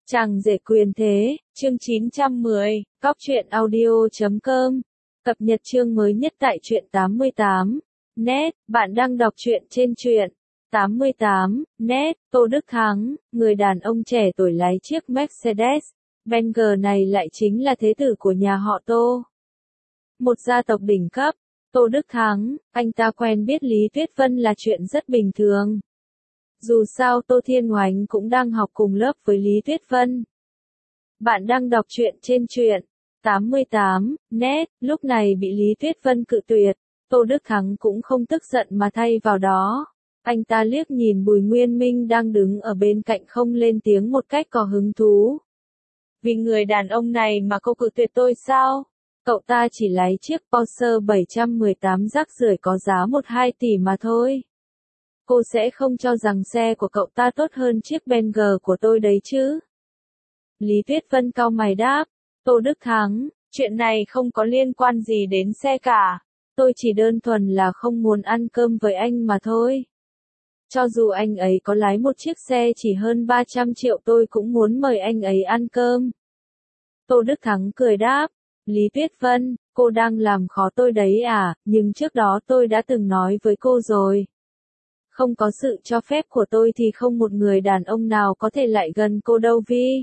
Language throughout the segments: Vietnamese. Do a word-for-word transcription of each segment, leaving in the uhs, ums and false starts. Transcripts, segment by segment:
Chàng rể quyền thế, chương chín trăm mười, cóc truyện audio chấm com. Cập nhật chương mới nhất tại truyện tám mươi tám. Net, bạn đang đọc truyện trên truyện tám mươi tám. Net, Tô Đức Thắng, người đàn ông trẻ tuổi lái chiếc Mercedes-Benz này lại chính là thế tử của nhà họ Tô. Một gia tộc đỉnh cấp. Tô Đức Thắng, anh ta quen biết Lý Tuyết Vân là chuyện rất bình thường. Dù sao Tô Thiên Oánh cũng đang học cùng lớp với Lý Tuyết Vân. Bạn đang đọc truyện trên truyện tám mươi tám. Net, lúc này bị Lý Tuyết Vân cự tuyệt, Tô Đức Thắng cũng không tức giận mà thay vào đó. Anh ta liếc nhìn Bùi Nguyên Minh đang đứng ở bên cạnh không lên tiếng một cách có hứng thú. Vì người đàn ông này mà cô cự tuyệt tôi sao? Cậu ta chỉ lái chiếc Porsche bảy một tám rác rưởi có giá một hai tỷ mà thôi. Cô sẽ không cho rằng xe của cậu ta tốt hơn chiếc Benz của tôi đấy chứ? Lý Tuyết Vân cau mày đáp. Tô Đức Thắng, chuyện này không có liên quan gì đến xe cả. Tôi chỉ đơn thuần là không muốn ăn cơm với anh mà thôi. Cho dù anh ấy có lái một chiếc xe chỉ hơn ba trăm triệu tôi cũng muốn mời anh ấy ăn cơm. Tô Đức Thắng cười đáp. Lý Tuyết Vân, cô đang làm khó tôi đấy à, nhưng trước đó tôi đã từng nói với cô rồi. Không có sự cho phép của tôi thì không một người đàn ông nào có thể lại gần cô đâu Vi.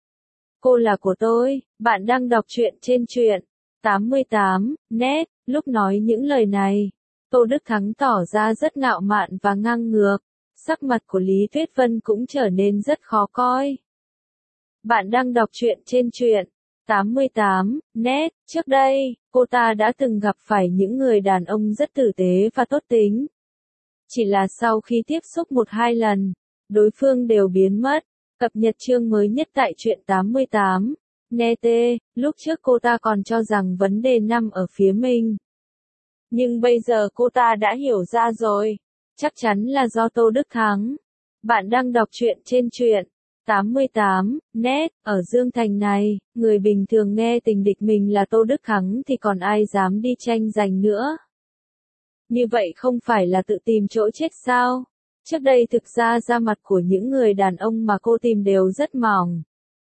Cô là của tôi. Bạn đang đọc truyện trên truyện tám mươi tám. Net, lúc nói những lời này, Tô Đức Thắng tỏ ra rất ngạo mạn và ngang ngược. Sắc mặt của Lý Tuyết Vân cũng trở nên rất khó coi. Bạn đang đọc truyện trên truyện tám mươi tám. Net, trước đây, cô ta đã từng gặp phải những người đàn ông rất tử tế và tốt tính. Chỉ là sau khi tiếp xúc một hai lần, đối phương đều biến mất. Cập nhật chương mới nhất tại truyện tám mươi tám. Nete, lúc trước cô ta còn cho rằng vấn đề nằm ở phía mình. Nhưng bây giờ cô ta đã hiểu ra rồi. Chắc chắn là do Tô Đức Thắng. Bạn đang đọc truyện trên truyện tám mươi tám. Net, ở Dương Thành này, người bình thường nghe tình địch mình là Tô Đức Thắng thì còn ai dám đi tranh giành nữa. Như vậy không phải là tự tìm chỗ chết sao? Trước đây thực ra da mặt của những người đàn ông mà cô tìm đều rất mỏng.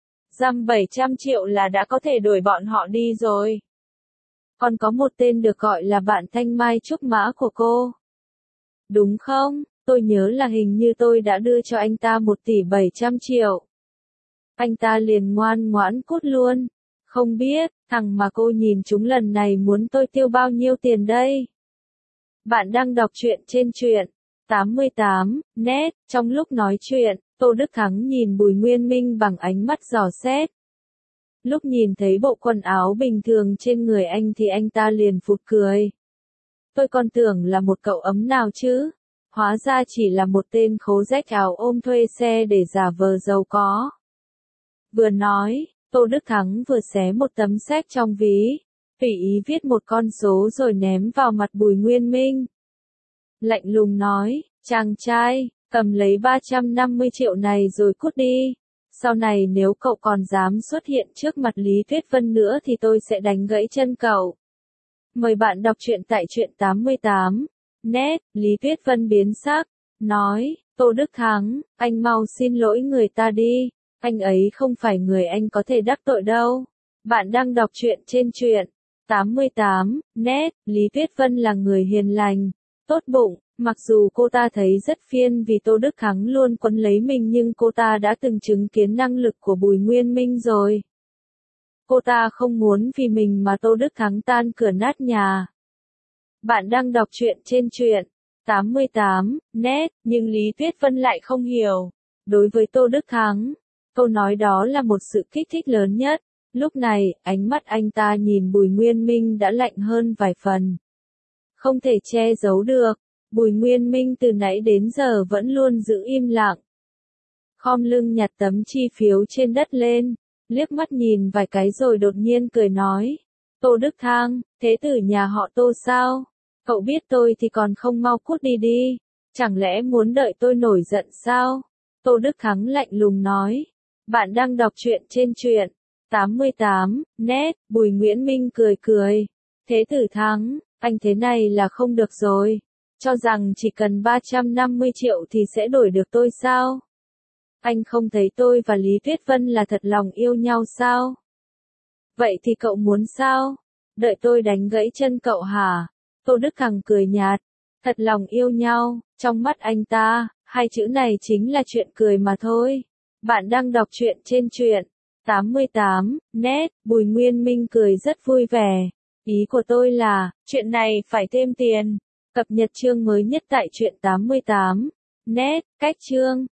Dăm bảy trăm triệu là đã có thể đuổi bọn họ đi rồi. Còn có một tên được gọi là bạn Thanh Mai Trúc Mã của cô. Đúng không? Tôi nhớ là hình như tôi đã đưa cho anh ta một tỷ bảy trăm triệu. Anh ta liền ngoan ngoãn cút luôn. Không biết, thằng mà cô nhìn chúng lần này muốn tôi tiêu bao nhiêu tiền đây? Bạn đang đọc truyện trên truyện tám mươi tám. Net, trong lúc nói chuyện, Tô Đức Thắng nhìn Bùi Nguyên Minh bằng ánh mắt dò xét. Lúc nhìn thấy bộ quần áo bình thường trên người anh thì anh ta liền phụt cười. Tôi còn tưởng là một cậu ấm nào chứ. Hóa ra chỉ là một tên khố rách áo ôm thuê xe để giả vờ giàu có. Vừa nói, Tô Đức Thắng vừa xé một tấm séc trong ví, tùy ý viết một con số rồi ném vào mặt Bùi Nguyên Minh. Lạnh lùng nói, chàng trai, cầm lấy ba trăm năm mươi triệu này rồi cút đi. Sau này nếu cậu còn dám xuất hiện trước mặt Lý Tuyết Vân nữa thì tôi sẽ đánh gãy chân cậu. Mời bạn đọc truyện tại truyện tám mươi tám. Net, Lý Tuyết Vân biến sắc, nói, Tô Đức Thắng, anh mau xin lỗi người ta đi, anh ấy không phải người anh có thể đắc tội đâu. Bạn đang đọc truyện trên truyện tám mươi tám. Net, Lý Tuyết Vân là người hiền lành, tốt bụng, mặc dù cô ta thấy rất phiền vì Tô Đức Thắng luôn quấn lấy mình nhưng cô ta đã từng chứng kiến năng lực của Bùi Nguyên Minh rồi. Cô ta không muốn vì mình mà Tô Đức Thắng tan cửa nát nhà. Bạn đang đọc truyện trên truyện tám mươi tám. Net, nhưng Lý Tuyết Vân lại không hiểu. Đối với Tô Đức Thắng, câu nói đó là một sự kích thích lớn nhất. Lúc này, ánh mắt anh ta nhìn Bùi Nguyên Minh đã lạnh hơn vài phần. Không thể che giấu được, Bùi Nguyên Minh từ nãy đến giờ vẫn luôn giữ im lặng. Khom lưng nhặt tấm chi phiếu trên đất lên, liếc mắt nhìn vài cái rồi đột nhiên cười nói. Tô Đức Thắng, thế tử nhà họ Tô sao? Cậu biết tôi thì còn không mau cút đi đi, chẳng lẽ muốn đợi tôi nổi giận sao? Tô Đức Thắng lạnh lùng nói. Bạn đang đọc truyện trên truyện tám mươi tám. Net, Bùi Nguyễn Minh cười cười. Thế tử Thắng, anh thế này là không được rồi. Cho rằng chỉ cần ba trăm năm mươi triệu thì sẽ đổi được tôi sao? Anh không thấy tôi và Lý Tuyết Vân là thật lòng yêu nhau sao? Vậy thì cậu muốn sao? Đợi tôi đánh gãy chân cậu hả? Tô Đức Hằng cười nhạt. Thật lòng yêu nhau, trong mắt anh ta, hai chữ này chính là chuyện cười mà thôi. Bạn đang đọc truyện trên truyện tám mươi tám, net, Bùi Nguyên Minh cười rất vui vẻ. Ý của tôi là, chuyện này phải thêm tiền. Cập nhật chương mới nhất tại truyện tám mươi tám, net, cách chương.